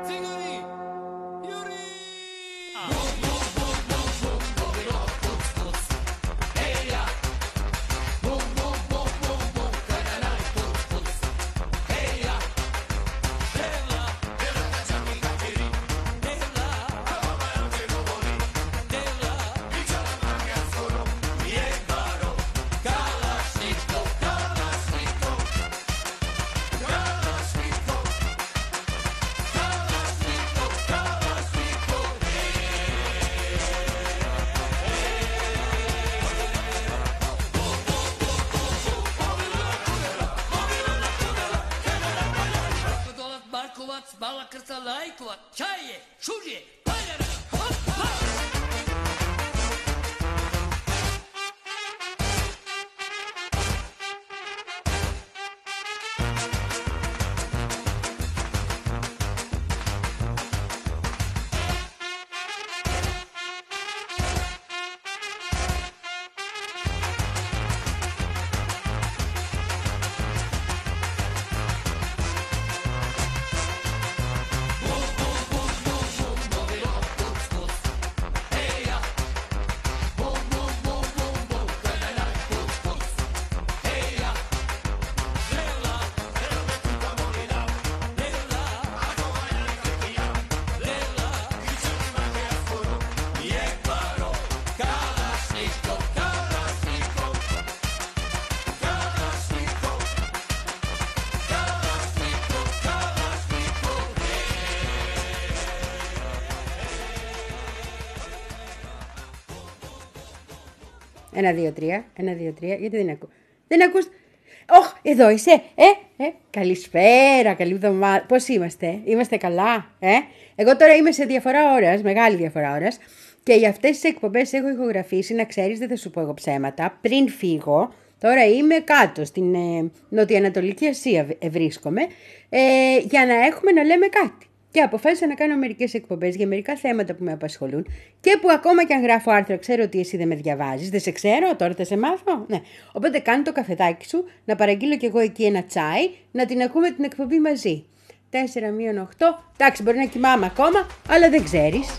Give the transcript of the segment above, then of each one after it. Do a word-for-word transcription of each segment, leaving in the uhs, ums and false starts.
Bala krca lajkova, čaje, šužje, paljara, hop, hop! Ένα, δύο, τρία. Ένα, δύο, τρία. Γιατί δεν ακού. Δεν ακούς. Ωχ, εδώ είσαι. Ε, ε. Καλησπέρα, καλή εβδομάδα. Πώς είμαστε, είμαστε καλά, ε. Εγώ τώρα είμαι σε διαφορά ώρας, μεγάλη διαφορά ώρας. Και για αυτές τις εκπομπές έχω ηχογραφήσει, να ξέρεις, δεν θα σου πω εγώ ψέματα. Πριν φύγω, τώρα είμαι κάτω στην ε, Νοτιοανατολική Ασία ε, βρίσκομαι, ε, για να έχουμε να λέμε κάτι. Και αποφάσισα να κάνω μερικές εκπομπές για μερικά θέματα που με απασχολούν και που ακόμα και αν γράφω άρθρα ξέρω ότι εσύ δεν με διαβάζεις. Δεν σε ξέρω, τώρα θα σε μάθω. Ναι. Οπότε κάνω το καφεδάκι σου, να παραγγείλω κι εγώ εκεί ένα τσάι, να την ακούμε την εκπομπή μαζί. τέσσερα μείον οκτώ, εντάξει μπορεί να κοιμάμαι ακόμα, αλλά δεν ξέρεις.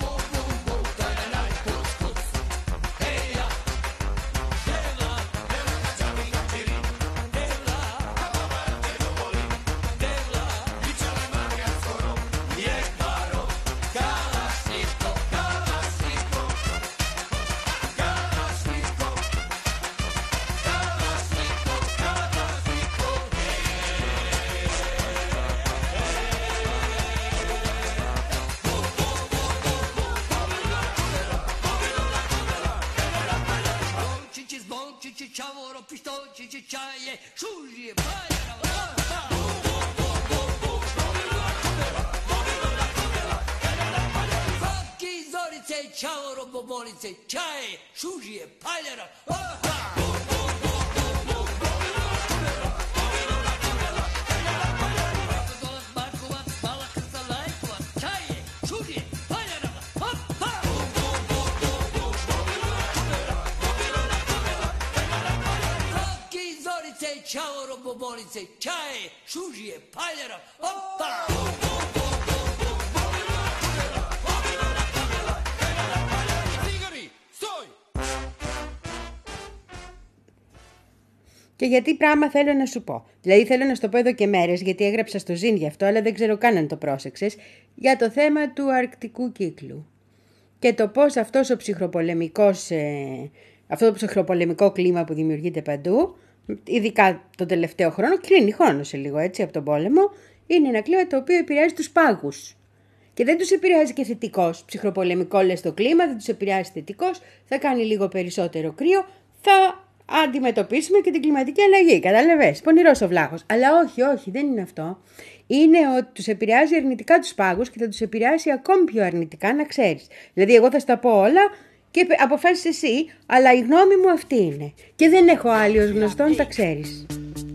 Και γιατί πράγμα θέλω να σου πω. Δηλαδή θέλω να σου το πω εδώ και μέρες, γιατί έγραψα στο Ζιν γι' αυτό, αλλά δεν ξέρω καν αν το πρόσεξες, για το θέμα του αρκτικού κύκλου. Και το πώς αυτός ο ψυχροπολεμικός, ε, αυτό το ψυχροπολεμικό κλίμα που δημιουργείται παντού, ειδικά τον τελευταίο χρόνο, κλείνει χρόνο σε λίγο έτσι από τον πόλεμο, είναι ένα κλίμα το οποίο επηρεάζει τους πάγους. Και δεν τους επηρεάζει και θετικός. Ψυχροπολεμικό λες το κλίμα, δεν τους επηρεάζει θετικός, θα κάνει λίγο περισσότερο κρύο, θα αντιμετωπίσουμε και την κλιματική αλλαγή. Καταλαβες, πονηρός ο βλάχος. Αλλά όχι, όχι, δεν είναι αυτό. Είναι ότι τους επηρεάζει αρνητικά τους πάγους και θα τους επηρεάσει ακόμη πιο αρνητικά, να ξέρεις. Δηλαδή, εγώ θα στα πω όλα και αποφάσισες εσύ, αλλά η γνώμη μου αυτή είναι. Και δεν έχω άλλη ως γνωστόν, τα ξέρεις.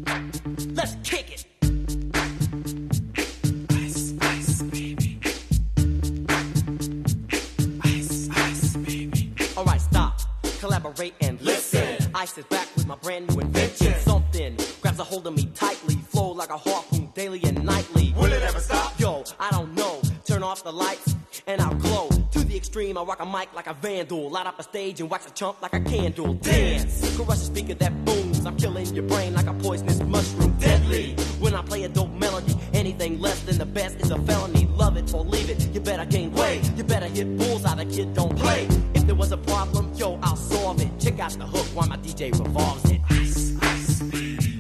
Collaborate and listen. I sit back with my brand new invention. Something grabs a hold of me tightly, flow like a harpoon daily and nightly. Will it ever stop? Yo, I don't know. off the lights and I'll glow. To the extreme, I rock a mic like a vandal. Light up a stage and wax a chump like a candle. Dance, crush a speaker that booms. I'm killing your brain like a poisonous mushroom. Deadly, when I play a dope melody. Anything less than the best is a felony. Love it or leave it, you better gain weight. You better hit bulls out, a kid don't play. If there was a problem, yo, I'll solve it. Check out the hook while my D J revolves it. Ice, ice, baby.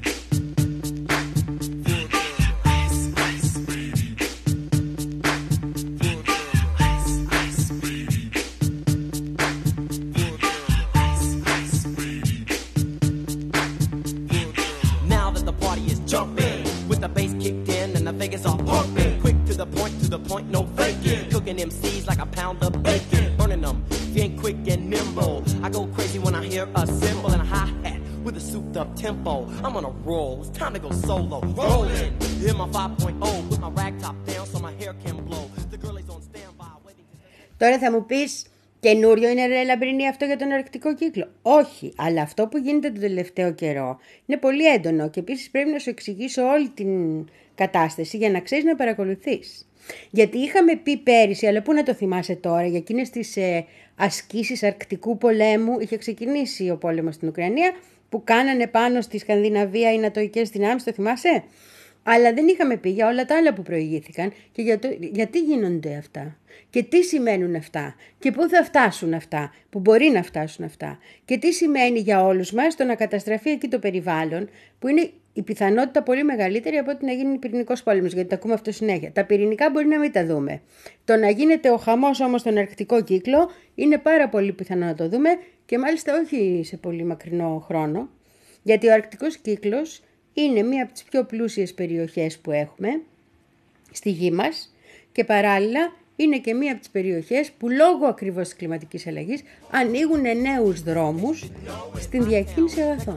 Point, no faking. Cooking M Cs like a pound of bacon. Burning them, if you ain't quick and nimble. I go crazy when I hear a cymbal and a hi-hat with a souped up tempo. I'm on a roll, it's time to go solo. Rolling, hear my five point oh with my rag top down so my hair can blow. The girl is on standby waiting to... Τώρα θα μου πεις, καινούριο είναι ρε Λαμπρινή αυτό για τον αρκτικό κύκλο? Όχι, αλλά αυτό που γίνεται τον τελευταίο καιρό είναι πολύ έντονο και επίσης πρέπει να σου εξηγήσω όλη την κατάσταση για να ξέρεις να παρακολουθείς. Γιατί είχαμε πει πέρυσι, αλλά πού να το θυμάσαι τώρα, για εκείνες τις ε, ασκήσεις αρκτικού πολέμου, είχε ξεκινήσει ο πόλεμος στην Ουκρανία, που κάνανε πάνω στη Σκανδιναβία οι νατοικές δυνάμεις, το θυμάσαι? Αλλά δεν είχαμε πει για όλα τα άλλα που προηγήθηκαν και για το, γιατί γίνονται αυτά και τι σημαίνουν αυτά και πού θα φτάσουν αυτά, που μπορεί να φτάσουν αυτά και τι σημαίνει για όλους μας το να καταστραφεί εκεί το περιβάλλον, που είναι η πιθανότητα πολύ μεγαλύτερη από ότι να γίνει πυρηνικός πόλεμος, γιατί τα ακούμε αυτό συνέχεια. Τα πυρηνικά μπορεί να μην τα δούμε. Το να γίνεται ο χαμός όμως στον αρκτικό κύκλο είναι πάρα πολύ πιθανό να το δούμε και μάλιστα όχι σε πολύ μακρινό χρόνο, γιατί ο αρκτικός κύκλος είναι μία από τις πιο πλούσιες περιοχές που έχουμε στη γη μας και παράλληλα είναι και μία από τις περιοχές που λόγω ακριβώς της κλιματικής αλλαγής ανοίγουν νέους δρόμους στην διακίνηση αγαθών.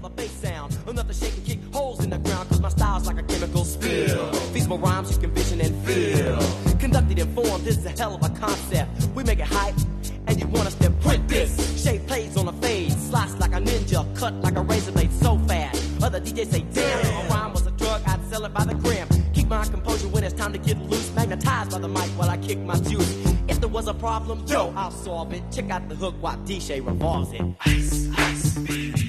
Other D Js say, damn, a rhyme was a drug, I'd sell it by the gram. Keep my composure when it's time to get loose. Magnetized by the mic while I kick my juice. If there was a problem, yo, I'll solve it. Check out the hook while D J revolves it. Ice, ice, baby.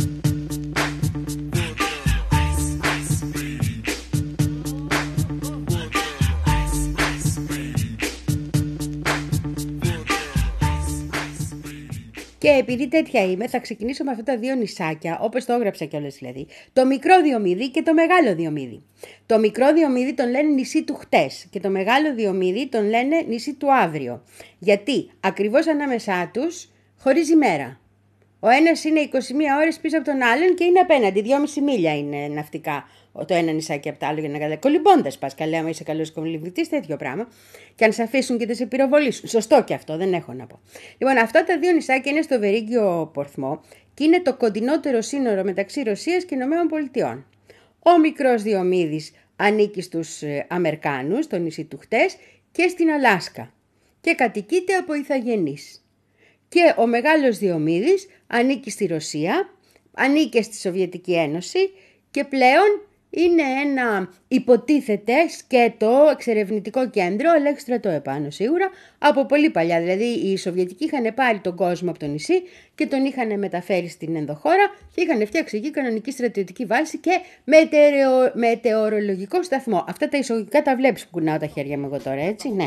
Και επειδή τέτοια είμαι, θα ξεκινήσω με αυτά τα δύο νησάκια, όπως το έγραψα κιόλας δηλαδή. Το μικρό Διομήδη και το μεγάλο Διομήδη. Το μικρό Διομήδη τον λένε νησί του χτες και το μεγάλο Διομήδη τον λένε νησί του αύριο. Γιατί ακριβώς ανάμεσά τους χωρίζει μέρα. Ο ένας είναι είκοσι μία ώρες πίσω από τον άλλον και είναι απέναντι. δυόμιση μίλια είναι ναυτικά το ένα νησάκι από το άλλο για να καταλάβει. Κολυμπώντας πας, καλά, άμα είσαι καλός κολυμβητής, τέτοιο πράγμα. Και αν σε αφήσουν και δεν σε πυροβολήσουν. Σωστό και αυτό, δεν έχω να πω. Λοιπόν, αυτά τα δύο νησάκια είναι στο Βερίγγιο Πορθμό και είναι το κοντινότερο σύνορο μεταξύ Ρωσίας και Ηνωμένων Πολιτειών. Ο μικρός Διομήδης ανήκει στους Αμερικάνους, το νησί του χτες, και στην Αλάσκα. Και κατοικείται από ηθαγενείς. Και ο μεγάλος Διομήδης ανήκει στη Ρωσία, ανήκει στη Σοβιετική Ένωση και πλέον είναι ένα υποτίθεται σκέτο εξερευνητικό κέντρο, αλλά έχει στρατό επάνω σίγουρα, από πολύ παλιά. Δηλαδή οι Σοβιετικοί είχαν πάρει τον κόσμο από το νησί και τον είχαν μεταφέρει στην ενδοχώρα και είχαν φτιάξει εκεί κανονική στρατιωτική βάση και μετεωρο... μετεωρολογικό σταθμό. Αυτά τα εισαγωγικά τα βλέπεις που κουνάω τα χέρια μου εγώ τώρα, έτσι, ναι.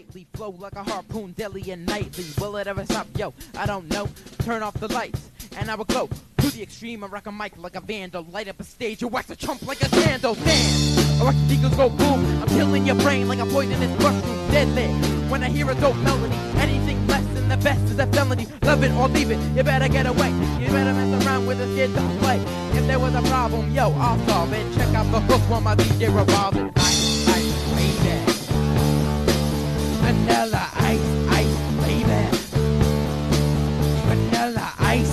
And I will go to the extreme and rock a mic like a vandal. Light up a stage and wax a chump like a candle. Dance, I rock the eagles go boom. I'm killing your brain like a poisonous mushroom. Deadly, when I hear a dope melody. Anything less than the best is a felony. Love it or leave it, you better get away. You better mess around with this kid, don't play. If there was a problem, yo, I'll solve it. Check out the hook while my D J revolves it. Ice, ice, baby. Vanilla ice, ice, baby. Vanilla ice.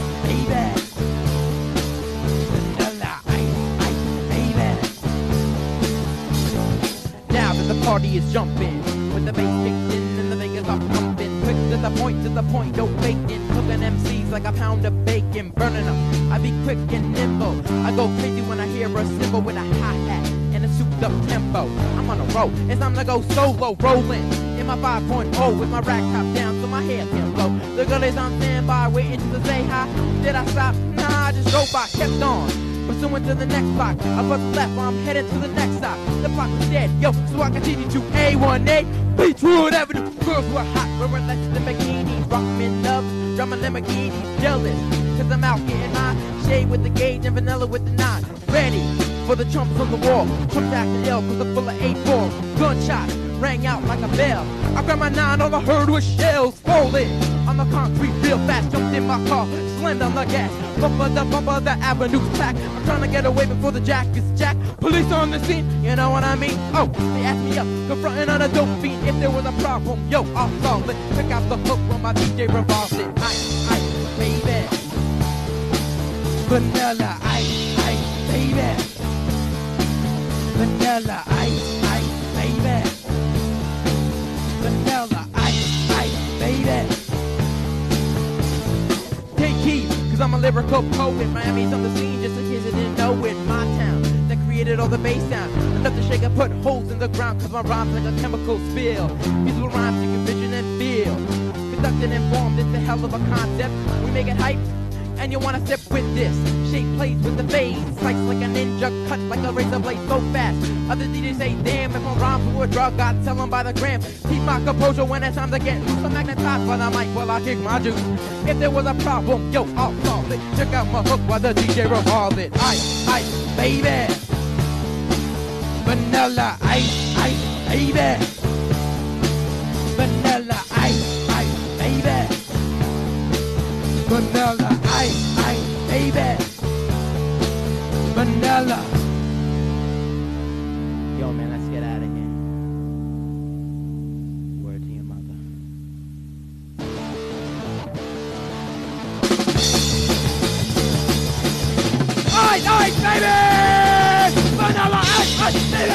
The party is jumping with the bass kicked in and the Vegas are pumping. Quick to the point, to the point, no faking. Cooking M Cs like a pound of bacon, burning them. I be quick and nimble. I go crazy when I hear a cymbal with a hi-hat and a super speed up tempo. I'm on a roll, it's time to go solo, rolling in my five point oh with my rack top down so my hair can blow. The girl is on standby, waiting to say hi. Did I stop? Nah, I just drove by, kept on. Pursuing to the next block, I bust left, I'm headed to the next stop. The block was dead, yo, so I continue to A one A, Beachwood Avenue. Girls who are hot, wearing less than bikinis, rockin' love, drumming Lamborghinis, jealous, cause I'm out getting my shade with the gauge and vanilla with the nine. Ready for the trumps on the wall, trumps acting ill cause I'm full of eight four. Gunshots rang out like a bell, I grabbed my nine, all I heard was shells falling on the concrete real fast, jumped in my car, slammed on the gas, bumper the bumper, the avenue's packed. I'm trying to get away before the jack is jacked. Police on the scene, you know what I mean? Oh, they asked me up, confronting on a dope fiend. If there was a problem, yo, I'll solve it. Pick out the hook when my D J revolves it. Ice, ice, baby. Vanilla, ice, ice, baby. Vanilla, ice, ice, baby. Vanilla, ice, ice, baby. Take heed, cause I'm a lyrical poet. Miami's on the scene just in case you didn't know it. My town that created all the bass sound. Enough to shake and put holes in the ground, cause my rhymes like a chemical spill. Musical rhymes you can vision and feel. Conducted and formed, it's a hell of a concept. We make it hype, and you wanna sip with this. Shape plays with the fade, slice like a ninja, cut like a razor blade so fast. Other D Js say, damn, if my rhymes were a drug, I'd sell them by the gram. Keep my composure when it's time to get loose. I'm magnetized by the mic while I kick my juice. If there was a problem, yo, I'll solve it. Check out my hook while the D J revolves it. Ice, ice, baby. Vanilla, ice, ice, baby. Vanilla, ice, ice, baby. Vanilla, ice, ice, baby. Vanilla. Yo, man, let's get out of here. Word to your mother. Ice, ice, baby! Vanilla, ice, ice, baby!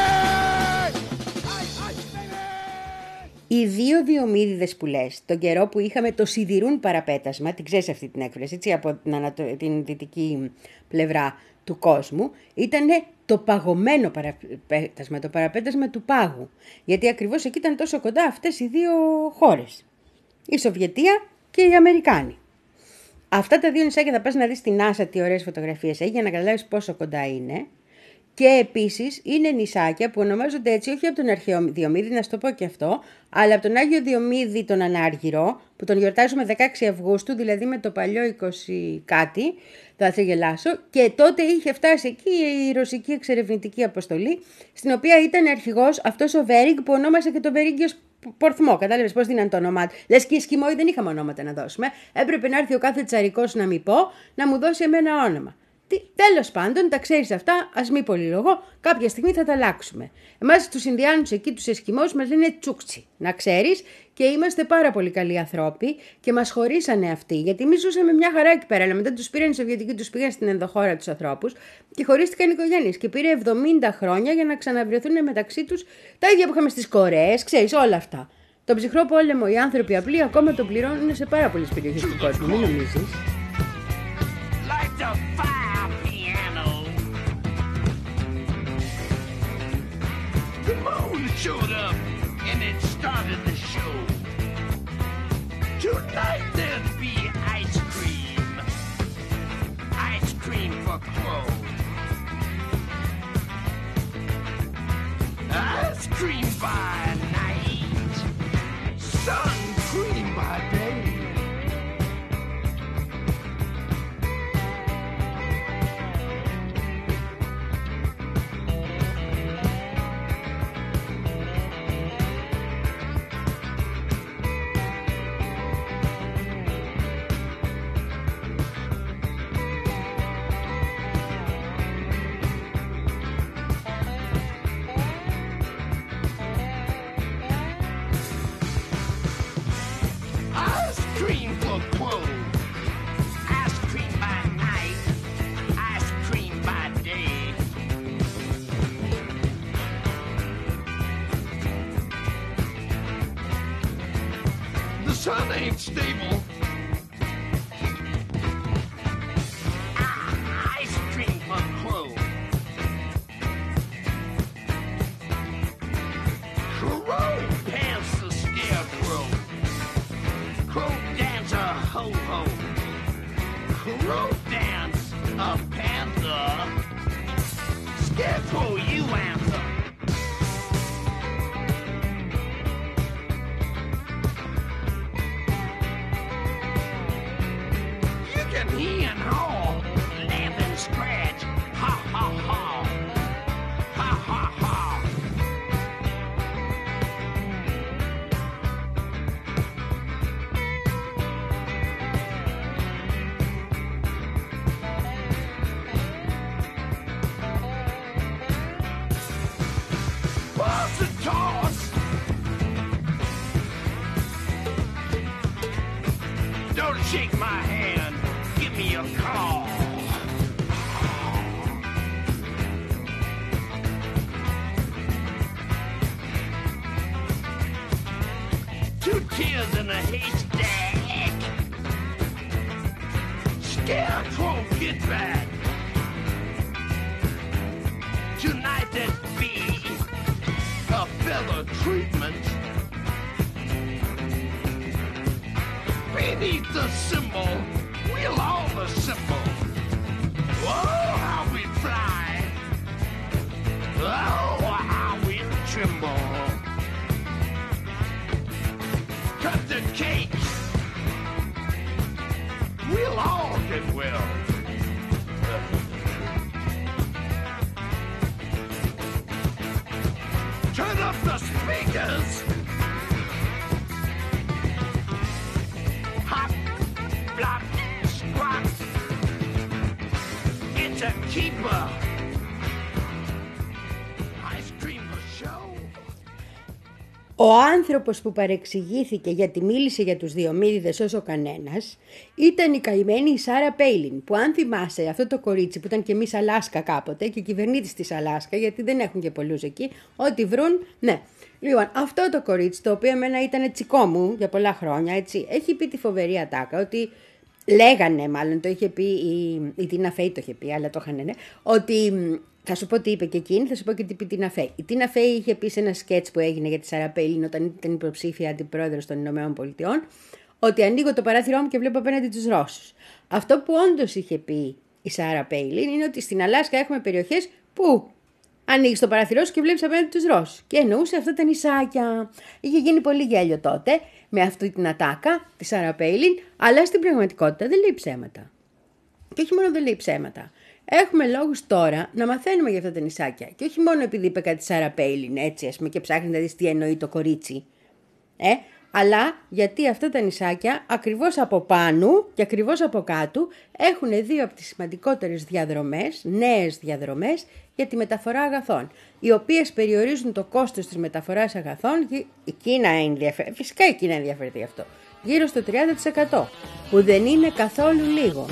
Ice, ice, baby! Οι δύο διομήδιδες που λες, τον καιρό που είχαμε το σιδηρούν παραπέτασμα, την ξέρεις αυτή την έκφραση, έτσι, από την, ανατο... την δυτική πλευρά του κόσμου, ήταν το παγωμένο παραπέτασμα, το παραπέτασμα του πάγου. Γιατί ακριβώς εκεί ήταν τόσο κοντά αυτές οι δύο χώρες, η Σοβιετία και οι Αμερικάνοι. Αυτά τα δύο νησάκια θα πας να δεις στην NASA τι ωραίες φωτογραφίες έχει για να καταλάβεις πόσο κοντά είναι. Και επίσης είναι νησάκια που ονομάζονται έτσι όχι από τον αρχαίο Διομήδη, να σου το πω και αυτό, αλλά από τον Άγιο Διομήδη τον Ανάργυρο, που τον γιορτάζουμε δεκαέξι Αυγούστου, δηλαδή με το παλιό είκοσι κάτι, θα γελάσω, και τότε είχε φτάσει εκεί η ρωσική εξερευνητική αποστολή, στην οποία ήταν αρχηγός αυτός ο Βέριγκ που ονόμασε και τον Βερίγκιος Πορθμό. Κατάλαβες πώς δίναν το όνομά του. Λες και οι Εσκιμόοι δεν είχαμε ονόματα να δώσουμε. Έπρεπε να έρθει ο κάθε τσαρικός να μην πω, να μου δώσει εμένα όνομα. Τέλος πάντων, τα ξέρεις αυτά, ας μην πολυλογώ, κάποια στιγμή θα τα αλλάξουμε. Εμάς τους Ινδιάνους εκεί, τους Εσκιμώους, μας λένε τσούκτσι, να ξέρεις, και είμαστε πάρα πολύ καλοί ανθρώποι και μας χωρίσανε αυτοί, γιατί εμείς ζούσαμε μια χαρά εκεί πέρα, αλλά μετά τους πήραν οι Σοβιετικοί, τους πήγαν στην ενδοχώρα τους ανθρώπους και χωρίστηκαν οι οικογένειες και πήρε εβδομήντα χρόνια για να ξαναβρεθούν μεταξύ τους τα ίδια που είχαμε στις Κορέες, ξέρεις, όλα αυτά. Το ψυχρό πόλεμο οι άνθρωποι απλοί ακόμα το πληρώνουν σε πάρα πολλές περιοχές του κόσμου, μην νομίζεις. The moon showed up and it started the show. Tonight there'll be ice cream. Ice cream for crows. Ice cream by night. Sun cream by day. Sun ain't stable. Ah, ice cream for clothes. Rope dance, a panther. Scarecrow, you answer. You can hear and haul, laugh and scratch. Ha ha ha. Ha ha ha. Pass the toss. Don't shake my hand. Give me a call. Two tears in a haystack. Scarecrow, get back. Tonight there'd be a fella treatment. Beneath the symbol, we'll all assemble. Oh, how we fly. Oh, how we tremble. Cut the cake. We'll all get well. Turn up the speakers. Hop, flop, squat. It's a keeper. Ice cream for show. Ο άνθρωπος που παρεξηγήθηκε γιατί μίλησε για τους Διομήδιδες όσο κανένας ήταν η καημένη η Σάρα Πέιλιν, που αν θυμάσαι αυτό το κορίτσι που ήταν και Μις Αλάσκα κάποτε και κυβερνήτης της Αλάσκα, γιατί δεν έχουν και πολλούς εκεί, ό,τι βρουν, ναι. Λοιπόν, αυτό το κορίτσι, το οποίο εμένα ήταν τσικό μου για πολλά χρόνια, έτσι, έχει πει τη φοβερή ατάκα ότι λέγανε, μάλλον το είχε πει η, η Τίνα Φέι, το είχε πει, αλλά το είχαν, ναι, ότι θα σου πω τι είπε και εκείνη, θα σου πω και τι είπε η Τίνα Φέι. Η Τίνα Φέι είχε πει σε ένα σκέτς που έγινε για τη Σάρα Πέιλιν όταν ήταν υποψήφια αντιπρόεδρος των Ηνωμένων Πολιτειών, ότι ανοίγω το παράθυρό μου και βλέπω απέναντι τους Ρώσους. Αυτό που όντως είχε πει η Σάρα Πέιλιν είναι ότι στην Αλάσκα έχουμε περιοχές που ανοίγεις το παράθυρό σου και βλέπεις απέναντι τους Ρώσους. Και εννοούσε αυτά τα νησάκια. Είχε γίνει πολύ γέλιο τότε με αυτή την ατάκα τη Σάρα Πέιλιν, αλλά στην πραγματικότητα δεν λέει ψέματα. Και όχι μόνο δεν λέει ψέματα. Έχουμε λόγους τώρα να μαθαίνουμε για αυτά τα νησάκια. Και όχι μόνο επειδή είπε κάτι Σάρα Πέιλιν, έτσι, ας πούμε, και ψάχνει να δεις τι εννοεί το κορίτσι. Ε, αλλά γιατί αυτά τα νησάκια ακριβώς από πάνω και ακριβώς από κάτω έχουν δύο από τις σημαντικότερες διαδρομές, νέες διαδρομές για τη μεταφορά αγαθών, οι οποίες περιορίζουν το κόστος της μεταφοράς αγαθών. Η Κίνα ενδιαφέρει, φυσικά η Κίνα ενδιαφέρεται γι' αυτό, γύρω στο τριάντα τοις εκατό, που δεν είναι καθόλου λίγο.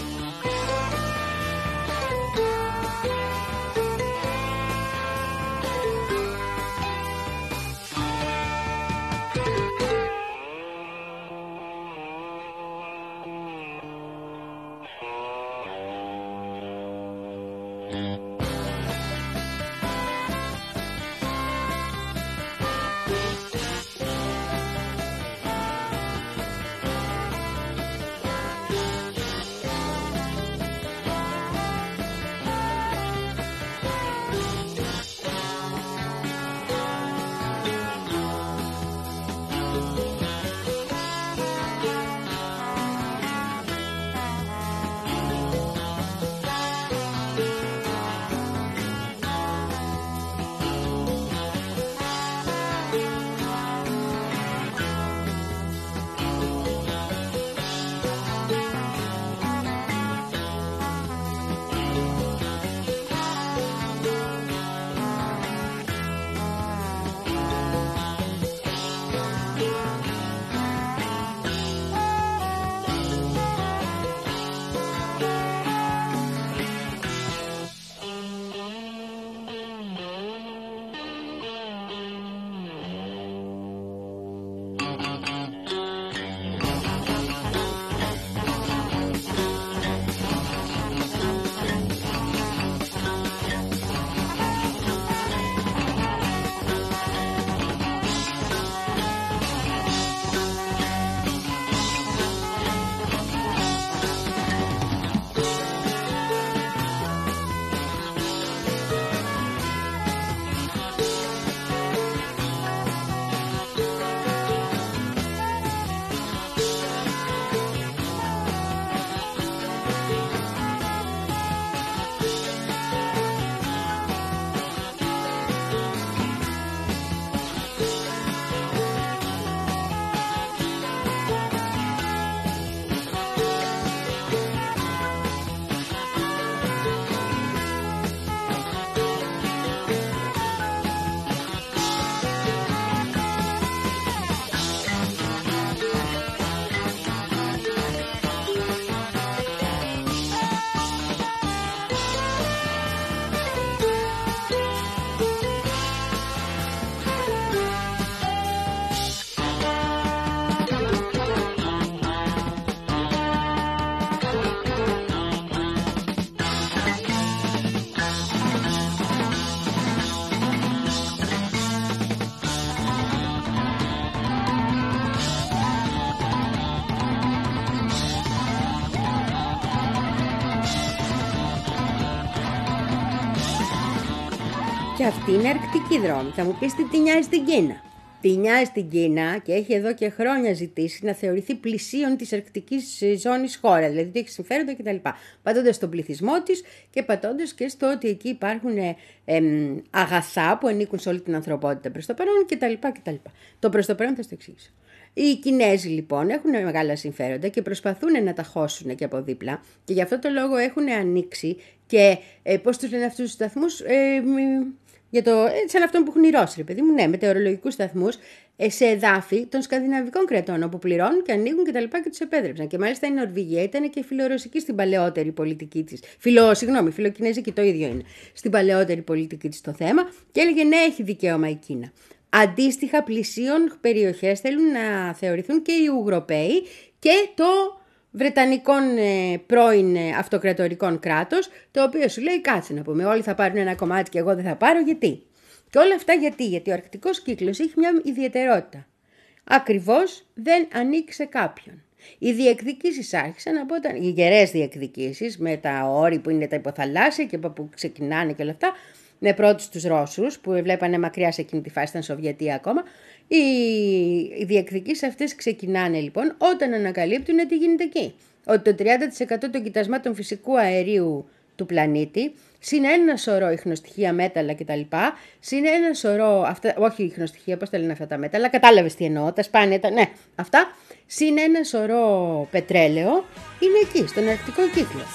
και αυτή είναι αρκτική δρόμη. Θα μου πεις τι νοιάζει στην Κίνα. Τι νοιάζει στην Κίνα και έχει εδώ και χρόνια ζητήσει να θεωρηθεί πλησίον της αρκτικής ζώνης χώρα, δηλαδή ότι έχει συμφέροντα κτλ. Πατώντας στον πληθυσμό της και πατώντας και στο ότι εκεί υπάρχουν ε, ε, αγαθά που ανήκουν σε όλη την ανθρωπότητα προς το παρόν κτλ. κτλ. Το προς το παρόν θα στο εξηγήσω. Οι Κινέζοι λοιπόν έχουν μεγάλα συμφέροντα και προσπαθούν να τα χώσουν και από δίπλα και γι' αυτό το λόγο έχουν ανοίξει και ε, πώς τους λένε αυτούς τους σταθμούς, ε, για το, ε, σαν αυτόν που έχουν οι Ρώσοι, ρε παιδί μου, ναι, μετεωρολογικούς σταθμούς ε, σε εδάφη των σκανδιναβικών κρατών, όπου πληρώνουν και ανοίγουν κτλ. Και, και τους επέτρεψαν. Και μάλιστα η Νορβηγία ήταν και φιλορωσική στην παλαιότερη πολιτική της. Φιλο, συγγνώμη, φιλοκινέζικη το ίδιο είναι. Στην παλαιότερη πολιτική της το θέμα και έλεγε ναι, έχει δικαίωμα η Κίνα. Αντίστοιχα πλησίων περιοχές θέλουν να θεωρηθούν και οι Ουγγροπαίοι και το βρετανικών ε, πρώην ε, αυτοκρατορικών κράτος, το οποίο σου λέει κάτσε να πούμε όλοι θα πάρουν ένα κομμάτι και εγώ δεν θα πάρω, γιατί. Και όλα αυτά γιατί, γιατί ο αρκτικός κύκλος έχει μια ιδιαιτερότητα. Ακριβώς δεν ανήκει σε κάποιον. Οι διεκδικήσεις άρχισαν από όταν, οι γερές διεκδικήσεις με τα όρη που είναι τα υποθαλάσσια και που ξεκινάνε και όλα αυτά, με πρώτους τους Ρώσους που βλέπανε μακριά σε εκείνη τη φάση, ήταν Σοβιετία ακόμα. Οι, οι διεκδικήσεις αυτές ξεκινάνε λοιπόν όταν ανακαλύπτουν τι γίνεται εκεί. Ότι το τριάντα τοις εκατό των κοιτασμάτων φυσικού αερίου του πλανήτη, συν ένα σωρό ιχνοστοιχεία, μέταλλα κτλ. Συν ένα σωρό, αυτά, όχι ιχνοστοιχεία, πώς τα λένε αυτά τα μέταλλα, κατάλαβες τι εννοώ, τα σπάνια, τα, ναι, αυτά. Συν ένα σωρό πετρέλαιο είναι εκεί, στον αρκτικό κύκλο.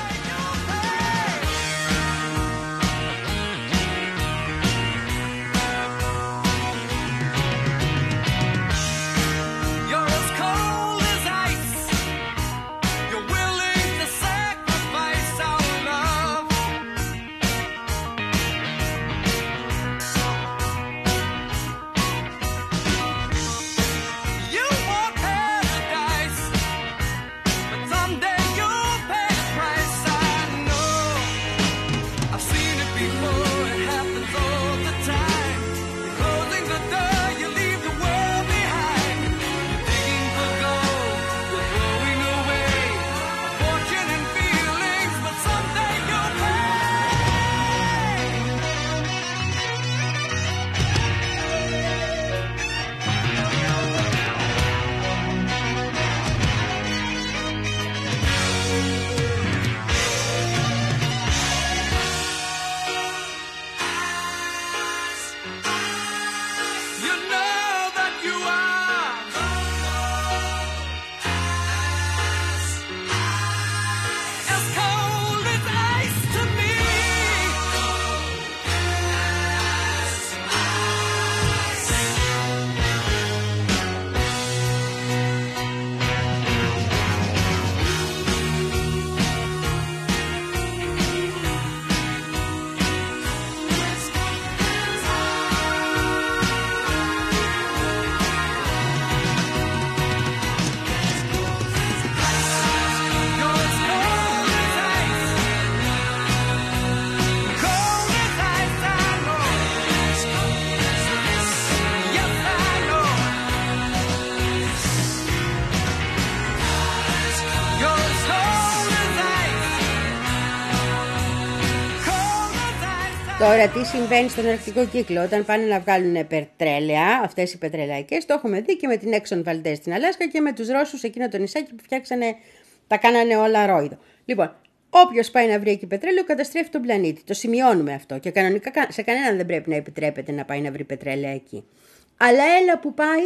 Τώρα τι συμβαίνει στον αρκτικό κύκλο όταν πάνε να βγάλουν πετρέλαια, αυτές οι πετρελαϊκές, το έχουμε δει και με την Exxon Valdez στην Αλάσκα και με τους Ρώσους εκείνο το νησάκι που φτιάξανε, τα κάνανε όλα ρόιδο. Λοιπόν, όποιος πάει να βρει εκεί πετρέλαιο καταστρέφει τον πλανήτη, το σημειώνουμε αυτό και κανονικά σε κανέναν δεν πρέπει να επιτρέπεται να πάει να βρει πετρέλαια εκεί. Αλλά έλα που πάει,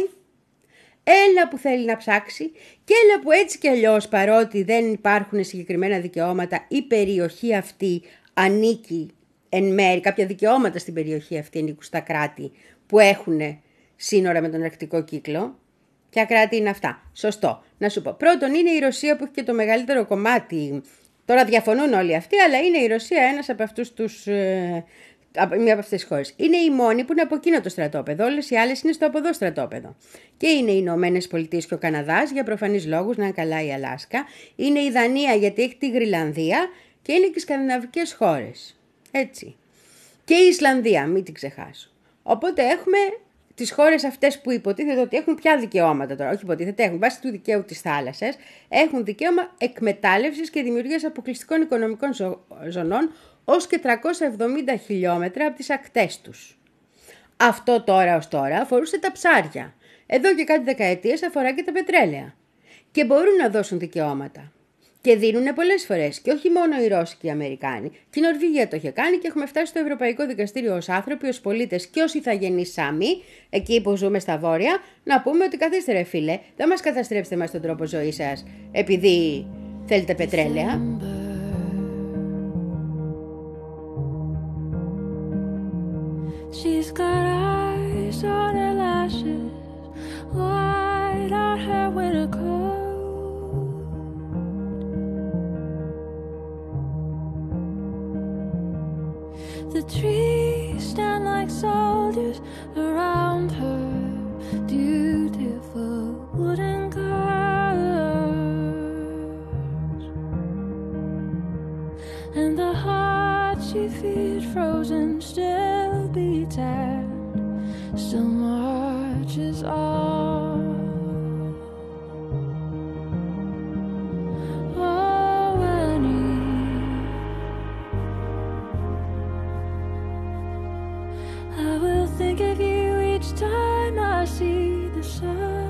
έλα που θέλει να ψάξει και έλα που έτσι κι αλλιώς παρότι δεν υπάρχουν συγκεκριμένα δικαιώματα, η περιοχή αυτή ανήκει εν μέρη, κάποια δικαιώματα στην περιοχή αυτή ανήκουν στα κράτη που έχουν σύνορα με τον αρκτικό κύκλο. Ποια κράτη είναι αυτά? Σωστό. Να σου πω. Πρώτον είναι η Ρωσία που έχει και το μεγαλύτερο κομμάτι. Τώρα διαφωνούν όλοι αυτοί, αλλά είναι η Ρωσία ένας από αυτούς τους, ε, μία από αυτές τις χώρες. Είναι η μόνη που είναι από εκείνο το στρατόπεδο, όλες οι άλλες είναι στο από εδώ στρατόπεδο. Και είναι οι Ηνωμένες Πολιτείες και ο Καναδάς, για προφανείς λόγους, να είναι καλά η Αλάσκα. Είναι η Δανία γιατί έχει τη Γρυλανδία και είναι και οι σκανδιναβικές χώρες. Έτσι. Και η Ισλανδία, μην την ξεχάσω. Οπότε έχουμε τις χώρες αυτές που υποτίθεται ότι έχουν πια δικαιώματα τώρα, όχι υποτίθεται, έχουν βάσει του δικαίου της θάλασσας, έχουν δικαίωμα εκμετάλλευσης και δημιουργίας αποκλειστικών οικονομικών ζωνών ως και τριακόσια εβδομήντα χιλιόμετρα από τις ακτές τους. Αυτό τώρα ως τώρα αφορούσε τα ψάρια. Εδώ και κάτι δεκαετίες αφορά και τα πετρέλαια. Και μπορούν να δώσουν δικαιώματα. Και δίνουν πολλές φορές. Και όχι μόνο οι Ρώσοι και οι Αμερικάνοι. Και η Νορβηγία το είχε κάνει και έχουμε φτάσει στο Ευρωπαϊκό Δικαστήριο ως άνθρωποι, ως πολίτες και ως ηθαγενείς Σάμοι, εκεί που ζούμε στα βόρεια, να πούμε ότι καθίστε ρε φίλε, δεν μας καταστρέψτε μας τον τρόπο ζωής σας επειδή θέλετε πετρέλαια. She's got eyes on her lashes, white on her winter coat. The trees stand like soldiers around her beautiful wooden cars, and the heart she feels frozen still beats and still marches on. Oh, Annie, I will think of you each time I see the sun.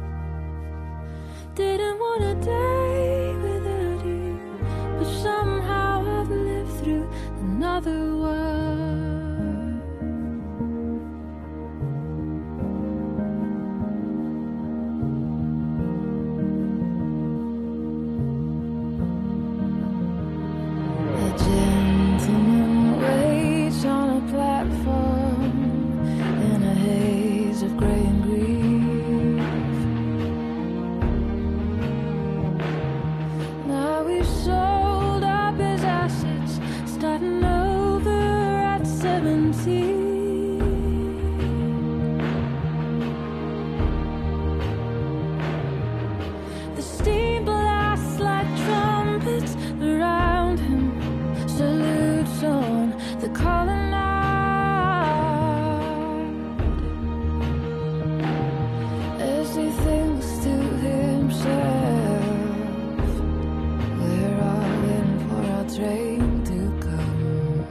Didn't want a day without you, but somehow I've lived through another one. A gentleman waits on a platform in a haze of gray and grief. Now we've sold up his assets, starting over at seventeen. The steam blasts like trumpets around him, salutes on the colonnade, as he thinks to himself, we're all in for our train to come.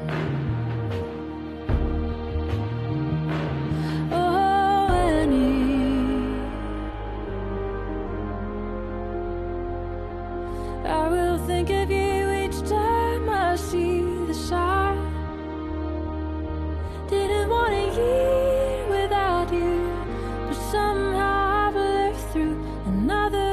Oh, Annie, I will think of you each time I see the sign. Didn't want a year without you, but somehow I've lived through another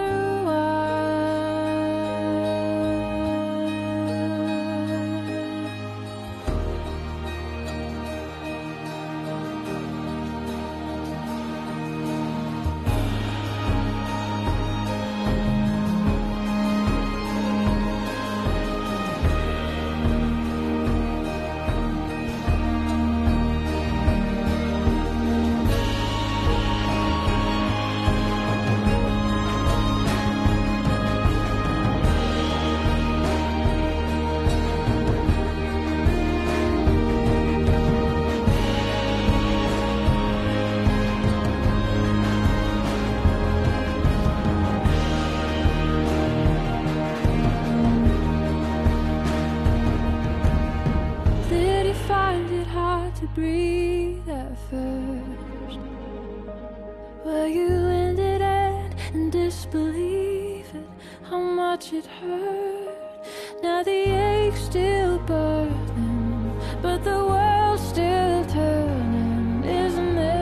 breathe at first. Well, you ended it and disbelieve it, how much it hurt. Now the ache's still burning, but the world's still turning, isn't it?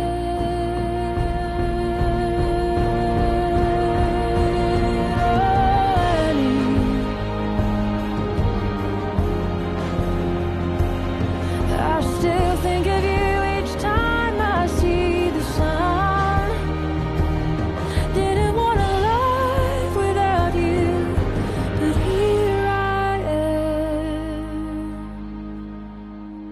Still think of you each time I see the sun. Didn't want a life without you, but here I am.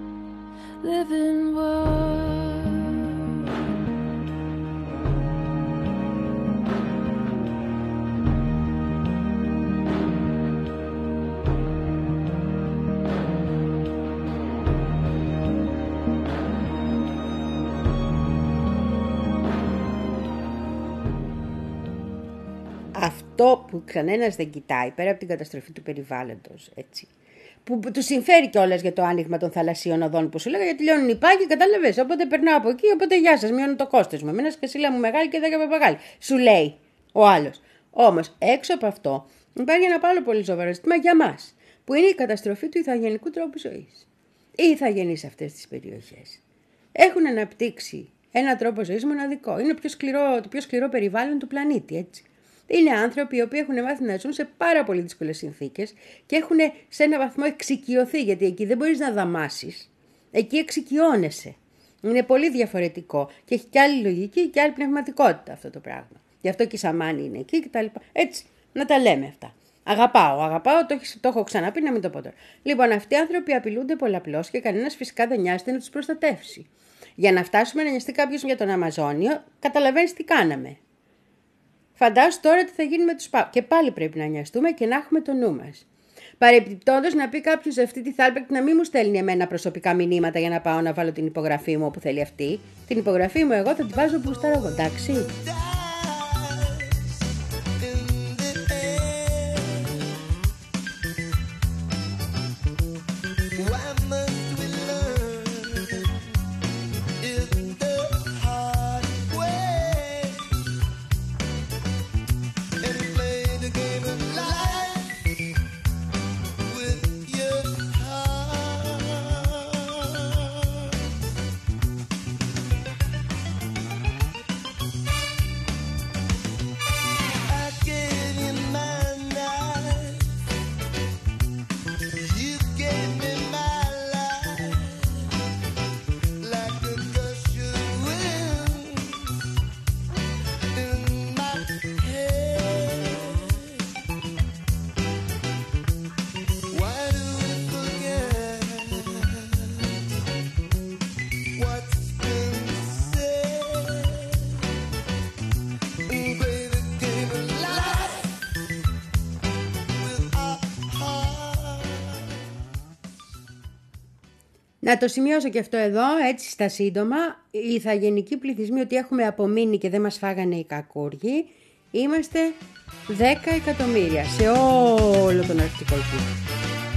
αυτό που κανένας δεν κοιτάει, πέρα από την καταστροφή του περιβάλλοντος, έτσι, που, που του συμφέρει κιόλας για το άνοιγμα των θαλασσίων οδών που σου λέγα, γιατί λιώνουν οι πάγοι, κατάλαβες. Οπότε περνάω από εκεί, οπότε γεια σας, μειώνω το κόστος μου. Εμένα σκασίλα μου μεγάλη και δέκα παπαγάλη. Σου λέει ο άλλος. Όμως, έξω από αυτό, υπάρχει ένα πάρα πολύ σοβαρό ζήτημα για μας, που είναι η καταστροφή του ηθαγενικού τρόπου ζωής. Οι ηθαγενείς σε αυτές τις περιοχές έχουν αναπτύξει ένα τρόπο ζωής μοναδικό. Είναι το πιο σκληρό, το πιο σκληρό περιβάλλον του πλανήτη, έτσι. Είναι άνθρωποι οι οποίοι έχουν μάθει να ζουν σε πάρα πολύ δύσκολες συνθήκες και έχουν σε ένα βαθμό εξοικειωθεί, γιατί εκεί δεν μπορείς να δαμάσεις, εκεί εξοικειώνεσαι. Είναι πολύ διαφορετικό και έχει και άλλη λογική και άλλη πνευματικότητα αυτό το πράγμα. Γι' αυτό και η σαμάνη είναι εκεί κτλ. Έτσι, να τα λέμε αυτά. Αγαπάω, αγαπάω, το, έχεις, το έχω ξαναπεί, να μην το πω τώρα. Λοιπόν, αυτοί οι άνθρωποι απειλούνται πολλαπλώς και κανένας φυσικά δεν νοιάζεται να τους προστατεύσει. Για να φτάσουμε να νοιαστεί κάποιος για τον Αμαζόνιο, καταλαβαίνεις τι κάναμε. Φαντάσου τώρα τι θα γίνει με τους πάγους. Και πάλι πρέπει να νοιαστούμε και να έχουμε το νου μας. Παρεπιπτόντως, να πει κάποιος αυτή τη θάλπεκτη να μην μου στέλνει εμένα προσωπικά μηνύματα για να πάω να βάλω την υπογραφή μου όπου θέλει αυτή. Την υπογραφή μου εγώ θα την βάζω που γουστάρω εγώ, εντάξει. Να το σημειώσω και αυτό εδώ, έτσι στα σύντομα. Οι ηθαγενικοί πληθυσμοί ότι έχουμε απομείνει και δεν μας φάγανε οι κακούργοι, είμαστε δέκα εκατομμύρια σε όλο τον αρκτικό κύκλο.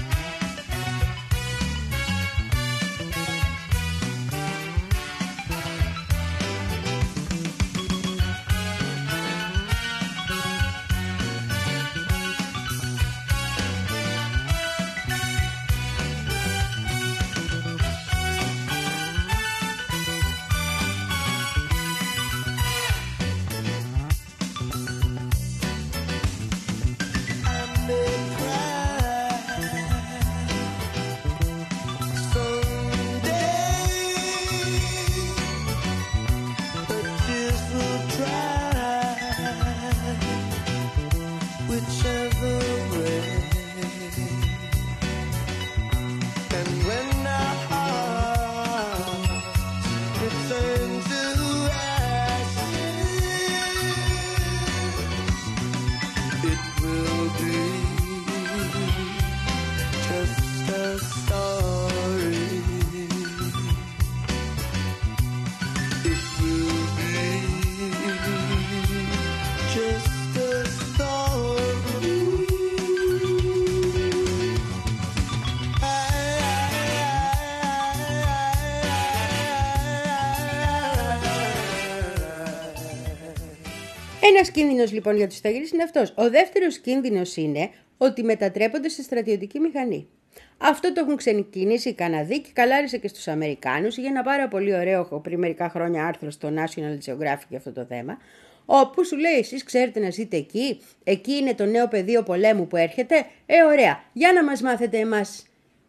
Ένας κίνδυνος λοιπόν για τους ηθαγενείς είναι αυτός. Ο δεύτερος κίνδυνος είναι ότι μετατρέπονται σε στρατιωτική μηχανή. Αυτό το έχουν ξεκινήσει οι Καναδοί και καλάρισε και στους Αμερικάνους. Είχε ένα πάρα πολύ ωραίο πριν μερικά χρόνια άρθρο στο National Geographic για αυτό το θέμα, όπου σου λέει εσείς ξέρετε να ζείτε εκεί, εκεί είναι το νέο πεδίο πολέμου που έρχεται, ε ωραία, για να μας μάθετε εμάς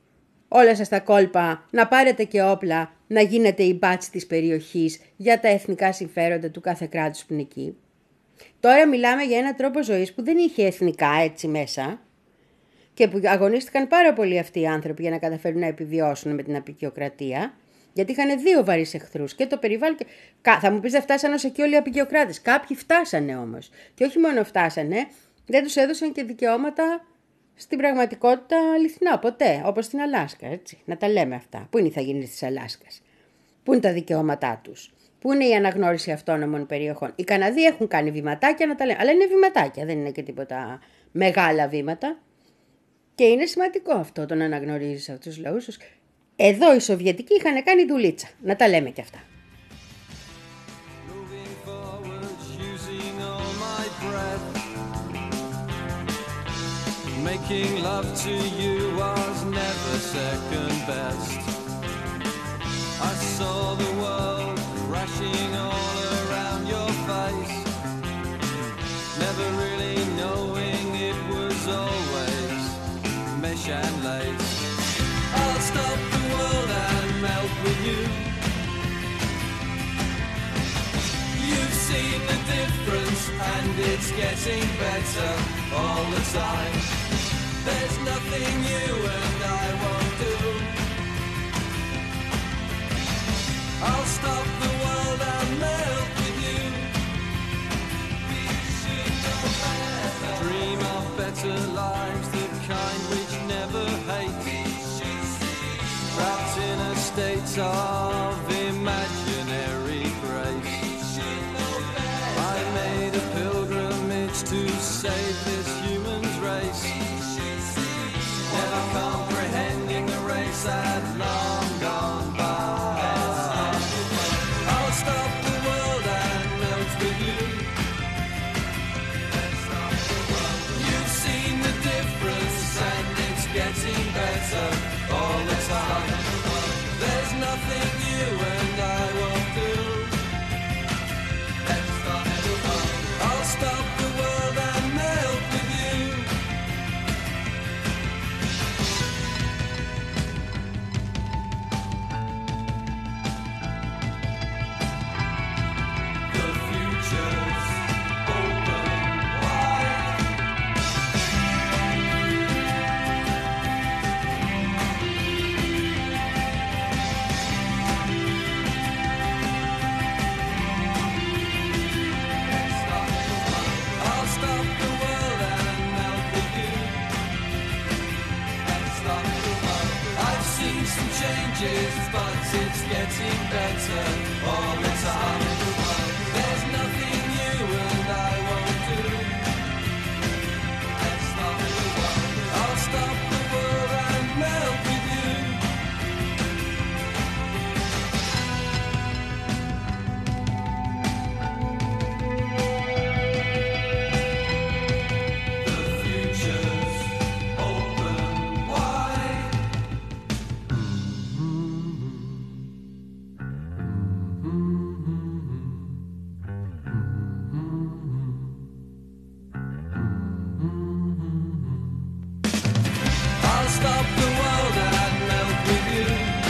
όλα σας τα κόλπα, να πάρετε και όπλα, να γίνετε οι μπάτσι της περιοχής για τα εθνικά συμφέροντα του κάθε κράτους που είναι εκεί. Τώρα μιλάμε για έναν τρόπο ζωής που δεν είχε εθνικά έτσι μέσα και που αγωνίστηκαν πάρα πολύ αυτοί οι άνθρωποι για να καταφέρουν να επιβιώσουν με την αποικιοκρατία, γιατί είχαν δύο βαρύς εχθρούς και το περιβάλλον και... Θα μου πεις δεν φτάσανε ως εκεί όλοι οι αποικιοκράτες. Κάποιοι φτάσανε όμως. Και όχι μόνο φτάσανε, δεν τους έδωσαν και δικαιώματα στην πραγματικότητα αληθινά ποτέ, όπως στην Αλάσκα, έτσι. Να τα λέμε αυτά. Πού είναι οι ηθαγενείς της Αλάσκας? Πού είναι τα δικαιώματά τους? Πού είναι η αναγνώριση αυτόνομων περιοχών? Οι Καναδοί έχουν κάνει βηματάκια να τα λένε, αλλά είναι βηματάκια, δεν είναι και τίποτα μεγάλα βήματα. Και είναι σημαντικό αυτό το να αναγνωρίζεις αυτούς τους λαούς. Εδώ οι Σοβιετικοί είχαν κάνει δουλίτσα, να τα λέμε και αυτά. Making love to you was never second best. I saw the world crashing all around your face, never really knowing it was always mesh and lace. I'll stop the world and melt with you. You've seen the difference and it's getting better all the time. There's nothing you and I won't do. I'll stop the world and melt with you. We should know better. Dream of better lives, the kind which never hate. Trapped in a state of imaginary grace. I made a pilgrimage to save this human's race. Never comprehending the race had long gone by. I'll stop the world and melt with you. You've seen the difference and it's getting better all the time. There's nothing you and I won't do. I'll stop the world and melt with you. But it's getting better all the time. There's nothing you and I won't do. I'll stop the world and melt with you. The future's open wide. Stop the world and melt with you.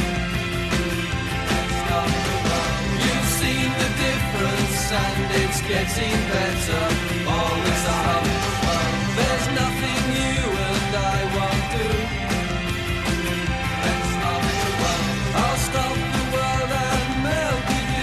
Stop the world. You've seen the difference and it's getting better all the time. There's nothing you and I won't do. Stop the world. I'll stop the world and melt with you.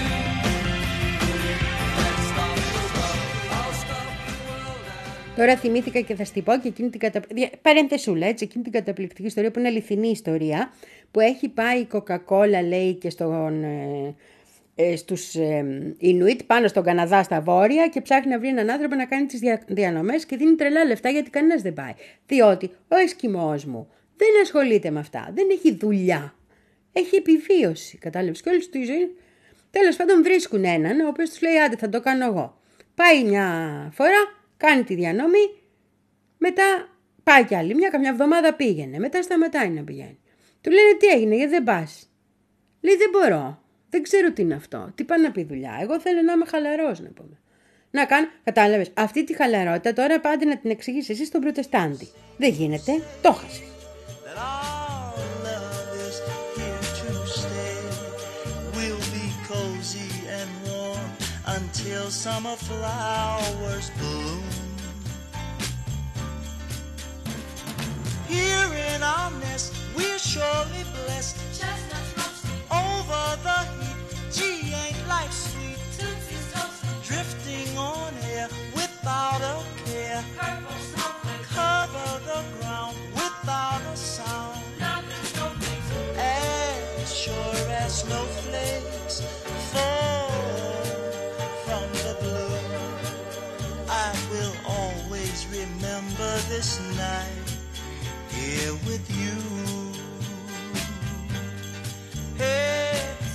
Stop the world. I'll stop the world and... Τώρα θυμήθηκα και θα σου πω και εκείνη την καταπληκτική. Παρενθεσούλα, έτσι, εκείνη την καταπληκτική ιστορία που είναι αληθινή ιστορία. Που έχει πάει η Coca-Cola, λέει, και στον, ε, ε, στους ε, Ινουίτ πάνω στον Καναδά, στα βόρεια, και ψάχνει να βρει έναν άνθρωπο να κάνει τις δια, διανομές και δίνει τρελά λεφτά γιατί κανένας δεν πάει. Διότι ο Εσκιμός μου δεν ασχολείται με αυτά, δεν έχει δουλειά. Έχει επιβίωση, κατάλαβες, και όλη του τη ζωή. Τέλος πάντων βρίσκουν έναν, ο οποίος τους λέει: άντε, θα το κάνω εγώ. Πάει μια φορά, κάνει τη διανομή, μετά πάει κι άλλη μια, καμιά εβδομάδα πήγαινε, μετά σταματάει να πηγαίνει. Του λένε: τι έγινε, γιατί δεν πας? Λέει: δεν μπορώ, δεν ξέρω τι είναι αυτό, τι πάει να πει δουλειά, εγώ θέλω να είμαι χαλαρός, να πούμε. Να κάνω, κατάλαβες, αυτή τη χαλαρότητα τώρα πάτε να την εξηγήσεις εσύ στον Προτεστάντη. Δεν γίνεται, το χάσε. Until summer flowers bloom. Here in our nest, we're surely blessed. Chestnuts roasting Over the heat, gee, ain't life sweet? Tootsie's toasting Drifting on air without a care. Purple snowflakes Cover the ground without a sound. London snowflakes As sure as snowflakes fall this night here with you. Hey,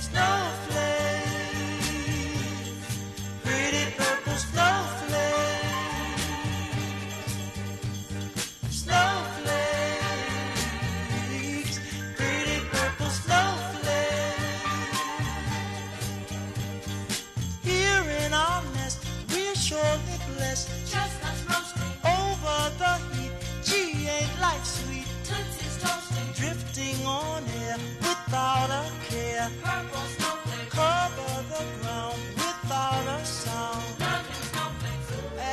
snowflakes, pretty purple snowflakes, snowflakes, pretty purple snowflakes. Here in our nest, we're surely blessed. Chestnuts roasting, Over the heat, gee, ain't life sweet? Tootsie's toasting, Drifting on air without a care. purple snowflakes, Cover the ground without a sound. London snowflakes.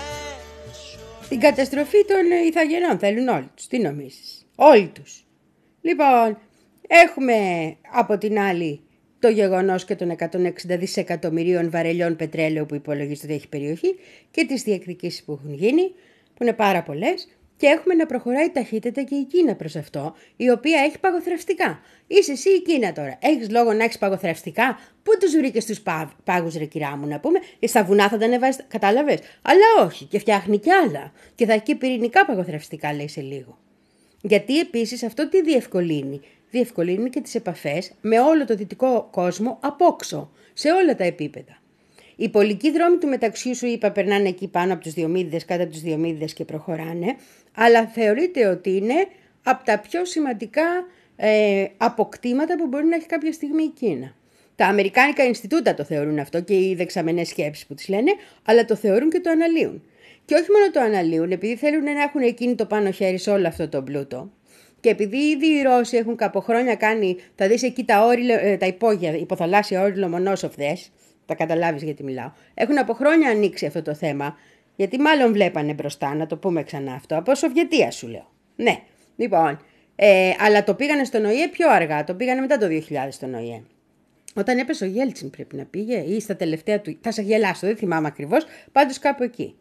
As sure Την καταστροφή των ηθαγενών θέλουν όλοι τους. Τι νομίζεις? Όλοι τους. Λοιπόν, έχουμε από την άλλη το γεγονός και των εκατόν εξήντα δισεκατομμυρίων βαρελιών πετρέλαιο που υπολογίζεται ότι έχει περιοχή και τις διεκδικήσεις που έχουν γίνει, που είναι πάρα πολλές, και έχουμε να προχωράει ταχύτατα και η Κίνα προς αυτό, η οποία έχει παγοθρευστικά. Είσαι εσύ η Κίνα τώρα. Έχεις λόγο να έχεις παγοθρευστικά? Πού τους βρήκες τους πα... πάγους, ρε κυρά μου, να πούμε? Στα βουνά θα τα ανεβάσεις, κατάλαβες? Αλλά όχι, και φτιάχνει κι άλλα. Και θα έχει και πυρηνικά παγοθρευστικά, λέει, σε λίγο. Γιατί επίσης αυτό τι διευκολύνει? Διευκολύνει και τις επαφές με όλο το δυτικό κόσμο απόξω, σε όλα τα επίπεδα. Οι πολικοί δρόμοι του μεταξύ σου, είπα, περνάνε εκεί πάνω από τους Διομήδιδες, κάτω από τους Διομήδιδες και προχωράνε, αλλά θεωρείται ότι είναι από τα πιο σημαντικά ε, αποκτήματα που μπορεί να έχει κάποια στιγμή η Κίνα. Τα Αμερικάνικα Ινστιτούτα το θεωρούν αυτό και οι δεξαμενές σκέψεις που τις λένε, αλλά το θεωρούν και το αναλύουν. Και όχι μόνο το αναλύουν, επειδή θέλουν να έχουν εκείνη το πάνω χέρι σε όλο αυτό το πλούτο. Και επειδή ήδη οι Ρώσοι έχουν από χρόνια κάνει, θα δεις εκεί τα, όρη, τα υπόγεια, υποθαλάσσια όρη Λομονόσοφ, δες, θα καταλάβεις γιατί μιλάω. Έχουν από χρόνια ανοίξει αυτό το θέμα, γιατί μάλλον βλέπανε μπροστά, να το πούμε ξανά αυτό, από Σοβιετία σου λέω. Ναι, λοιπόν, ε, αλλά το πήγανε στον ΟΗΕ πιο αργά, το πήγανε μετά το δύο χιλιάδες στον ΟΗΕ. Όταν έπεσε ο Γέλτσιν πρέπει να πήγε, ή στα τελευταία του, θα σε γελάσω, δεν θυμάμαι ακριβώς, πάντως κάπου εκεί.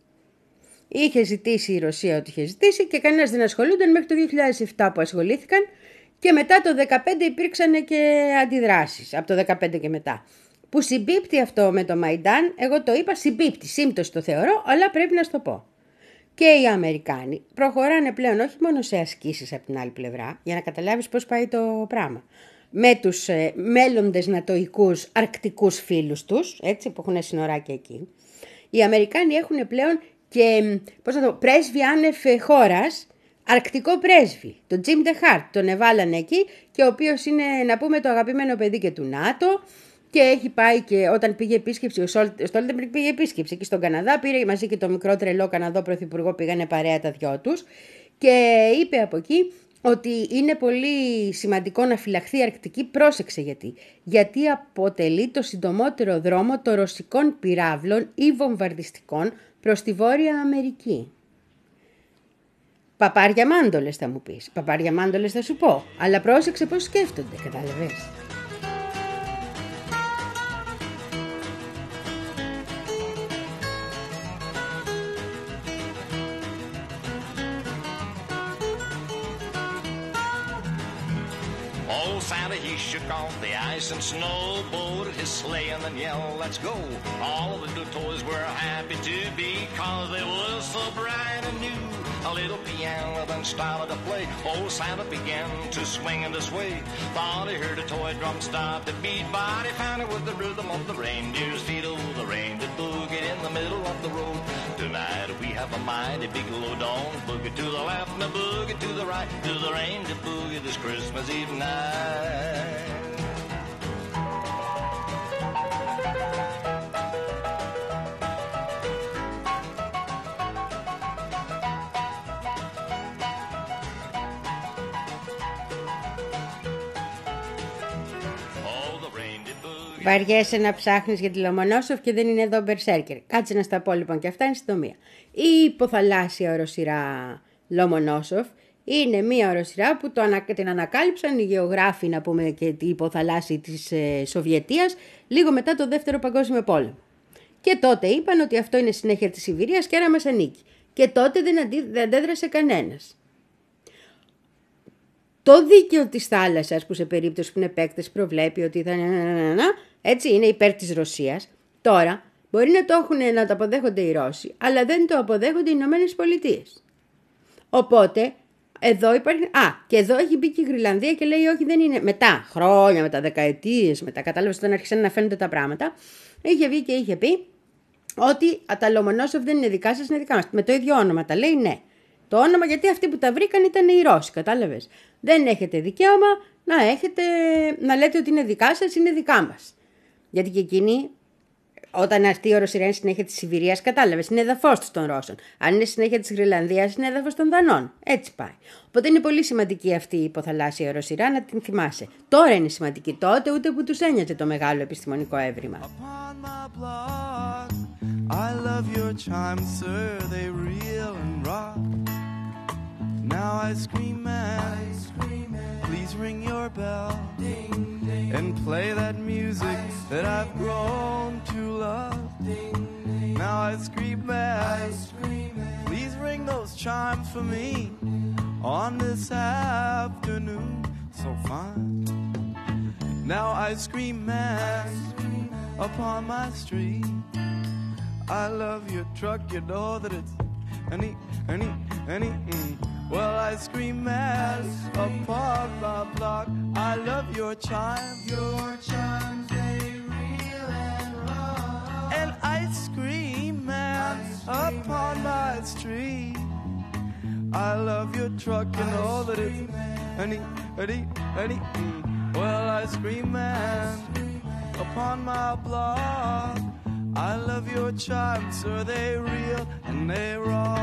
Είχε ζητήσει η Ρωσία ό,τι είχε ζητήσει και κανένας δεν ασχολούνταν μέχρι το δύο χιλιάδες επτά που ασχολήθηκαν, και μετά το δύο χιλιάδες δεκαπέντε υπήρξαν και αντιδράσεις, από το δύο χιλιάδες δεκαπέντε και μετά. Που συμπίπτει αυτό με το Μαϊντάν, εγώ το είπα, συμπίπτει, σύμπτωση το θεωρώ, αλλά πρέπει να σου το πω. Και οι Αμερικάνοι προχωράνε πλέον όχι μόνο σε ασκήσεις από την άλλη πλευρά, για να καταλάβεις πώς πάει το πράγμα, με τους ε, μέλλοντες νατοικούς αρκτικούς φίλους τους, έτσι, που έχουν συνοράκια εκεί. Οι Αμερικάνοι έχουν πλέον και, πώς να το πω, πρέσβη άνευ χώρας, αρκτικό πρέσβη, τον Jim DeHart, τον εβάλανε εκεί, και ο οποίος είναι, να πούμε, το αγαπημένο παιδί και του ΝΑΤΟ, και έχει πάει και όταν πήγε επίσκεψη, ο Στόλτεμπεργκ πήγε επίσκεψη εκεί στον Καναδά, πήρε μαζί και το μικρό τρελό Καναδό πρωθυπουργό, πήγανε παρέα τα δυο τους, και είπε από εκεί ότι είναι πολύ σημαντικό να φυλαχθεί η Αρκτική. Πρόσεξε γιατί. Γιατί αποτελεί το συντομότερο δρόμο των ρωσικών πυράβλων ή βομβαρδιστικών προς τη Βόρεια Αμερική. Παπάρια μάντολες θα μου πεις, παπάρια μάντολες θα σου πω, αλλά πρόσεξε πώς σκέφτονται, κατάλαβες. Old Santa, he shook off the ice and snow, boarded his sleigh and then yelled, let's go. All of the little toys were happy to be, cause they were so bright and new. A little piano then started to play. Old Santa began to swing and to sway. Thought he heard a toy drum start to beat, but he found it was the rhythm of the reindeer's feet. Oh, the reindeer boogie in the middle of the road. Tonight we have a mighty big low down boogie to the left and a boogie to the right. To the reindeer boogie this Christmas Eve night. Βαριέσαι να ψάχνεις για τη Λομονόσοφ και δεν είναι εδώ Μπερσέρκερ. Κάτσε να στα πω λοιπόν και αυτά είναι συντομία. Η υποθαλάσσια οροσειρά Λομονόσοφ είναι μια οροσειρά που το ανα... την ανακάλυψαν οι γεωγράφοι, να πούμε, και οι υποθαλάσσιοι της ε, Σοβιετίας λίγο μετά το Δεύτερο Παγκόσμιο Πόλεμο. Και τότε είπαν ότι αυτό είναι συνέχεια της Σιβηρίας και άρα μας ανήκει. Και τότε δεν, αντι... δεν αντέδρασε κανένας. Το δίκαιο της θάλασσας, που σε περίπτωση που είναι παίκτες προβλέπει ότι θα έτσι είναι υπέρ της Ρωσίας, τώρα μπορεί να το έχουν, να το αποδέχονται οι Ρώσοι, αλλά δεν το αποδέχονται οι Ηνωμένες Πολιτείες. Οπότε, εδώ υπάρχει... Α, και εδώ έχει μπει και η Γροιλανδία και λέει όχι δεν είναι... Μετά, χρόνια, μετά δεκαετίες, μετά κατάλαβες όταν άρχισαν να φαίνονται τα πράγματα, είχε βγει και είχε πει ότι τα Λομονόσοφ δεν είναι δικά σας, είναι δικά μας. Με το ίδιο όνομα τα λέει, ναι. Το όνομα γιατί αυτοί που τα βρήκαν ήταν οι Ρώσοι, κατάλαβες. Δεν έχετε δικαίωμα να, έχετε, να λέτε ότι είναι δικά σας, είναι δικά μας. Γιατί και εκείνοι, όταν αυτή η Οροσειρά είναι συνέχεια της Σιβηρίας, κατάλαβες, είναι έδαφος τους των Ρώσων. Αν είναι συνέχεια της Γροιλανδίας, είναι έδαφος των Δανών. Έτσι πάει. Οπότε είναι πολύ σημαντική αυτή η υποθαλάσσια Οροσειρά, να την θυμάσαι. Τώρα είναι σημαντική, τότε ούτε που τους ένοιαζε το μεγάλο επιστημονικό έβριμα. I love your chimes, sir, they reel and rock. Now I scream, man, please ring your bell, ding, ding, and play that music that I've grown to love. Ding, ding, now I scream, man, please ring those chimes for me on this afternoon so fine. Now I scream, man, upon my street. I love your truck, you know that it's any, any, any, mm. Well, I scream mad upon my block. I love your chimes, your chimes, they reel and rock. And I scream mad upon my street. I love your truck, you know that it's any, any, any, mm. Well, I scream mad upon my block. I love your chimes, sir, they real and they raw.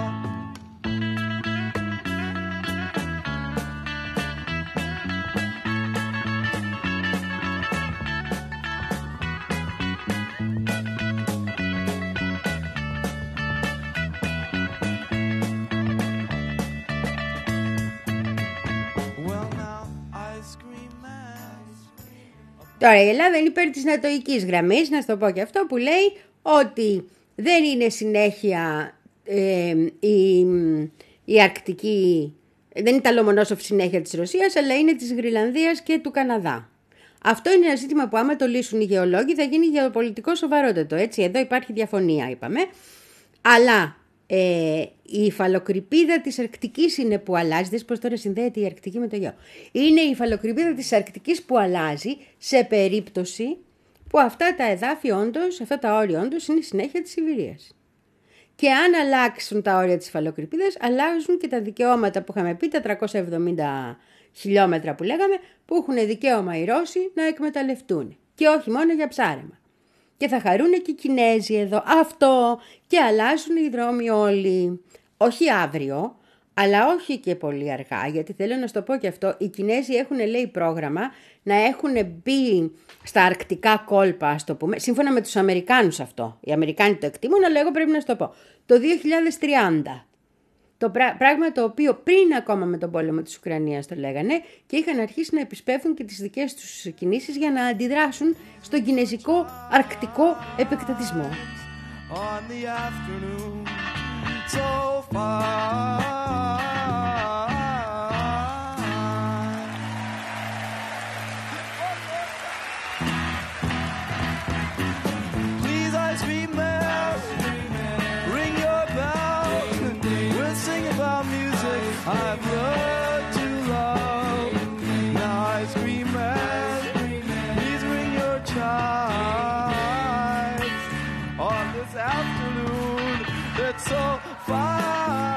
Well, now I scream mad. Τώρα η Ελλάδα είναι υπέρ της νατοικής γραμμής, να σου το πω και αυτό, που λέει ότι δεν είναι συνέχεια ε, η, η Αρκτική, δεν είναι τα Λομονόσοφ συνέχεια της Ρωσίας, αλλά είναι της Γροιλανδίας και του Καναδά. Αυτό είναι ένα ζήτημα που άμα το λύσουν οι γεωλόγοι θα γίνει γεωπολιτικό σοβαρότατο, έτσι, εδώ υπάρχει διαφωνία είπαμε, αλλά ε, η υφαλοκρηπίδα της Αρκτικής είναι που αλλάζει, δες πως τώρα συνδέεται η Αρκτική με το γεω. Είναι η υφαλοκρηπίδα της Αρκτικής που αλλάζει σε περίπτωση που αυτά τα εδάφη όντως, αυτά τα όρια όντως είναι συνέχεια της Σιβηρίας. Και αν αλλάξουν τα όρια της υφαλοκρηπίδας, αλλάζουν και τα δικαιώματα που είχαμε πει, τα τριακόσια εβδομήντα χιλιόμετρα που λέγαμε, που έχουν δικαίωμα οι Ρώσοι να εκμεταλλευτούν. Και όχι μόνο για ψάρεμα. Και θα χαρούν και οι Κινέζοι εδώ αυτό και αλλάζουν οι δρόμοι όλοι. Όχι αύριο, αλλά όχι και πολύ αργά, γιατί θέλω να σου το πω και αυτό, οι Κινέζοι έχουν λέει πρόγραμμα να έχουν μπει στα αρκτικά κόλπα, ας το πούμε, σύμφωνα με τους Αμερικάνους αυτό. Οι Αμερικάνοι το εκτιμούν, αλλά εγώ πρέπει να σου το πω. Το δύο χιλιάδες τριάντα. Το πράγμα το οποίο πριν ακόμα με τον πόλεμο της Ουκρανίας το λέγανε και είχαν αρχίσει να επισπεύδουν και τις δικές τους κινήσεις για να αντιδράσουν στον κινέζικο αρκτικό επεκτατισμό. On the afternoon so far. Please, I scream mad, ring your bell. We'll sing about music I've learned to love. Now I scream mad, please ring your chimes on this afternoon that's so far.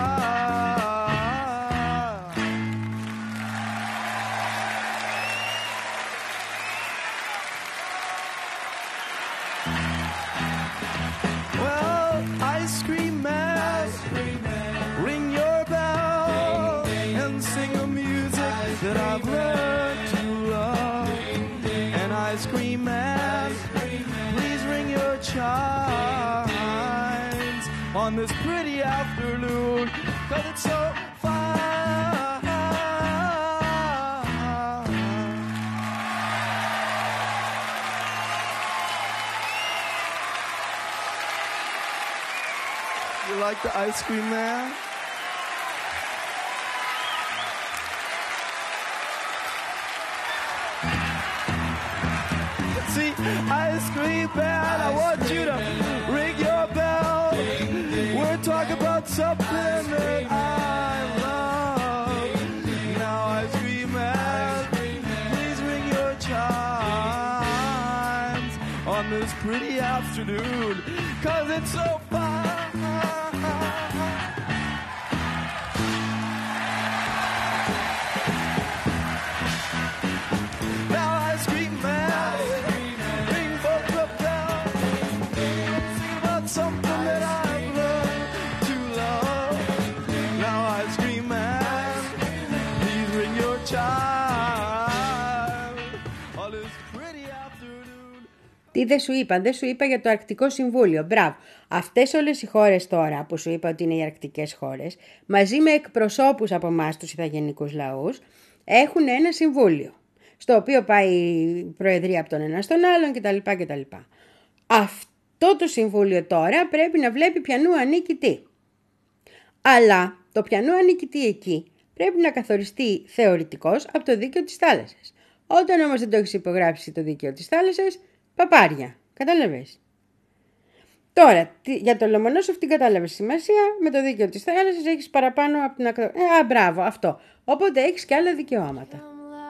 Well, I scream mad, ring your bell, and sing a music that I've learned to love. And I scream mad, please ring your chimes on this pretty afternoon, 'cause it's so far. You like the ice cream man? See, ice cream man, I want you to ring your bell. We're talking about something that I afternoon, 'cause it's so fine. Now I scream mad, ring both up down, sing about something that I've learned to love. Now I scream mad, please ring your child on this pretty afternoon. Τι δεν σου είπα, δεν σου είπα για το Αρκτικό Συμβούλιο. Μπράβο. Αυτές όλες οι χώρες τώρα που σου είπα ότι είναι οι αρκτικές χώρες, μαζί με εκπροσώπους από εμάς τους ηθαγενικούς λαούς, έχουν ένα συμβούλιο, στο οποίο πάει η προεδρία από τον ένα στον άλλον κτλ. κτλ. Αυτό το συμβούλιο τώρα πρέπει να βλέπει ποιανού ανήκει τι. Αλλά το ποιανού ανήκει τι εκεί πρέπει να καθοριστεί θεωρητικώς από το δίκαιο της θάλασσας. Όταν όμως δεν το έχεις υπογράψει το δίκαιο της θάλασσας, παπάρια. Κατάλαβες. Τώρα, για το Λομονόσοφ την κατάλαβες σημασία, με το δίκαιο της θάλασσας έχεις παραπάνω από την ακρο... Ε, α, μπράβο, αυτό. Οπότε έχεις και άλλα δικαιώματα.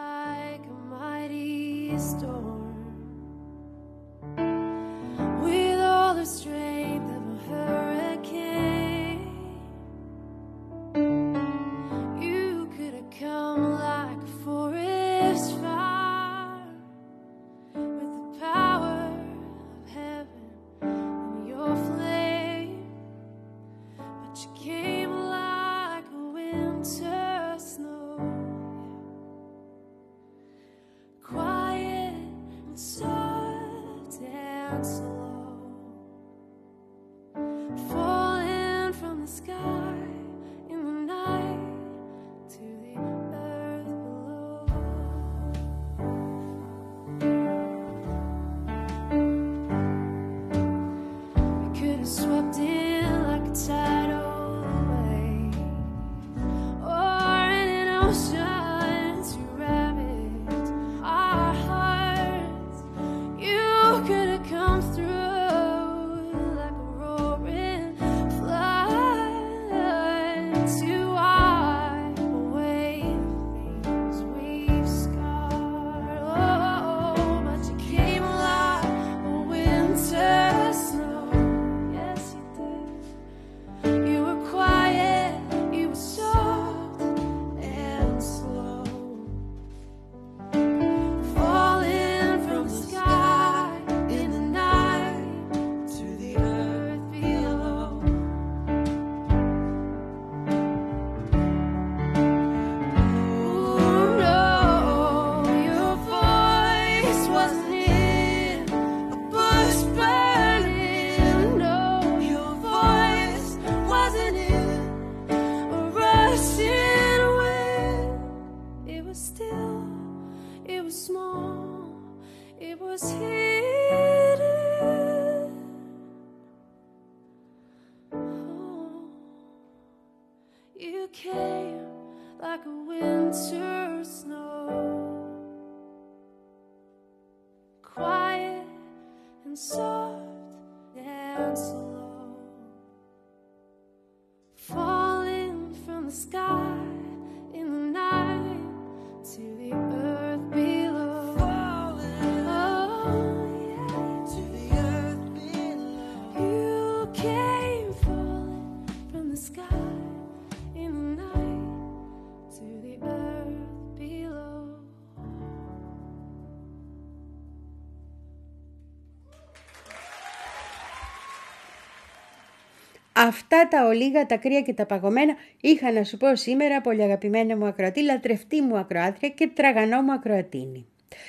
Αυτά τα ολίγα, τα κρύα και τα παγωμένα είχα να σου πω σήμερα, πολύ αγαπημένη μου ακροατή, λατρευτή μου ακροάτρια και τραγανό μου ακροατίνη.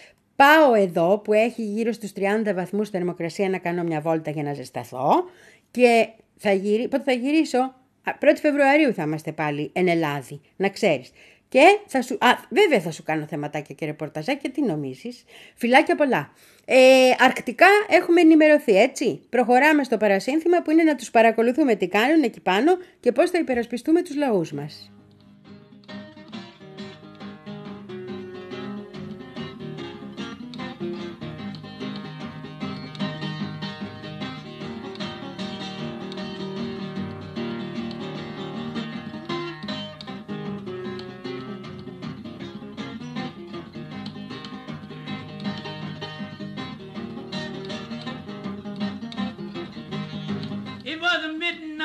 Πάω εδώ που έχει γύρω στους τριάντα βαθμούς θερμοκρασία να κάνω μια βόλτα για να ζεσταθώ και θα γυρί... πότε θα γυρίσω, πρώτη Φεβρουαρίου θα είμαστε πάλι εν Ελλάδη, να ξέρεις. Και θα σου... Α, βέβαια θα σου κάνω θεματάκια και ρεπορταζάκια, τι νομίζεις. Φιλάκια πολλά. Ε, αρκτικά έχουμε ενημερωθεί, έτσι. Προχωράμε στο παρασύνθημα που είναι να τους παρακολουθούμε τι κάνουν εκεί πάνω και πώς θα υπερασπιστούμε τους λαούς μας.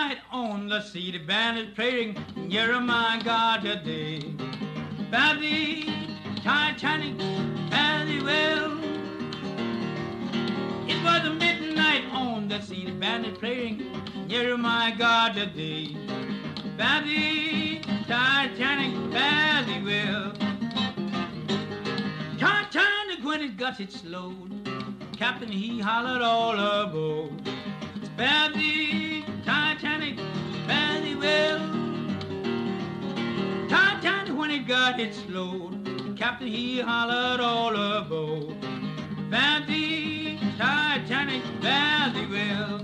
midnight on the sea, the band is playing, you're my God today. By the Titanic, fairly well. It was a midnight on the sea, the band is playing, you're my God today. By the Titanic, fairly well. Titanic, when it got its load, Captain, he hollered all aboard. Spare the Titanic, fairly well. Titanic, when it got its load, Captain, he hollered all aboard. Spare the Titanic, fairly well.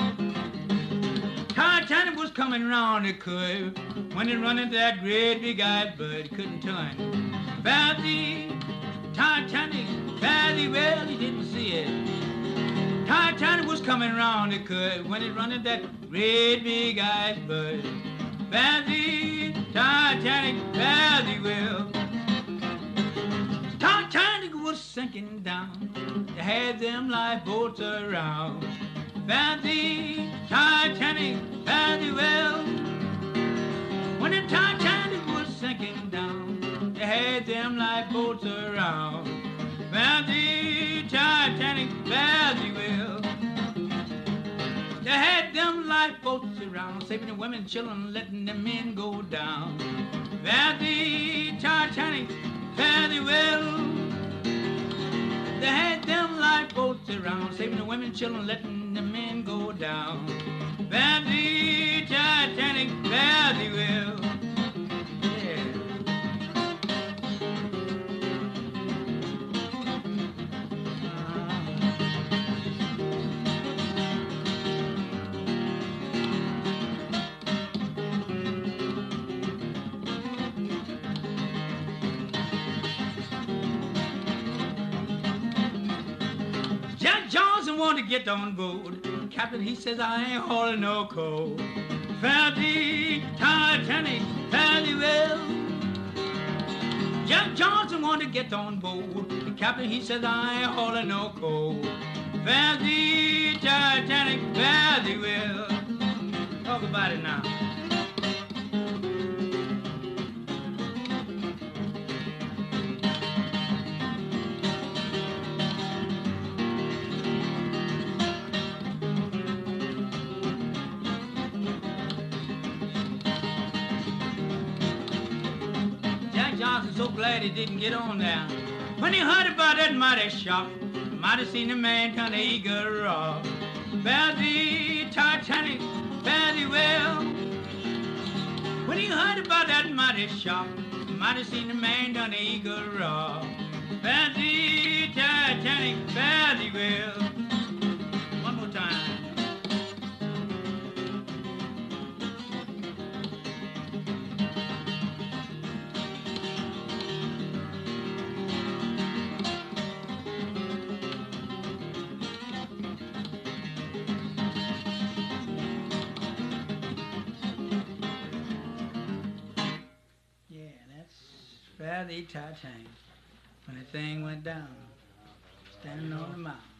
Titanic was coming round the curve when it run into that great big iceberg, couldn't turn. Spare the Titanic, fairly well, he didn't see it. Titanic was coming round the curve when it run into that great big iceberg. Fairly, Titanic, fairly well. Titanic was sinking down, they had them lifeboats around. Fairly, Titanic, fairly well. When the Titanic was sinking down, they had them lifeboats around. Fairly, Titanic, fairly well. They had them lifeboats around, saving the women and children, letting the men go down. Fairly, Titanic, fairly well. They had them lifeboats around, saving the women and children, letting the men go down. Fairly, Titanic, fairly well. Jack Johnson wanted to get on board. Captain, he says, I ain't hauling no coal. Fairly, Titanic, fairly well. Jack Johnson wanted to get on board. The captain, he says, I ain't hauling no coal. Fairly, Titanic, fairly well. Talk about it now. Johnson so glad he didn't get on there. When he heard about that mighty shock, might have seen the man turn the eagle rock. Fare the Titanic, fairly well. When he heard about that mighty shock, might have seen the man turn the eagle rock. Fare the Titanic, fairly well. One more time. Fare the Titanic, when the thing went down, standing on the mountain.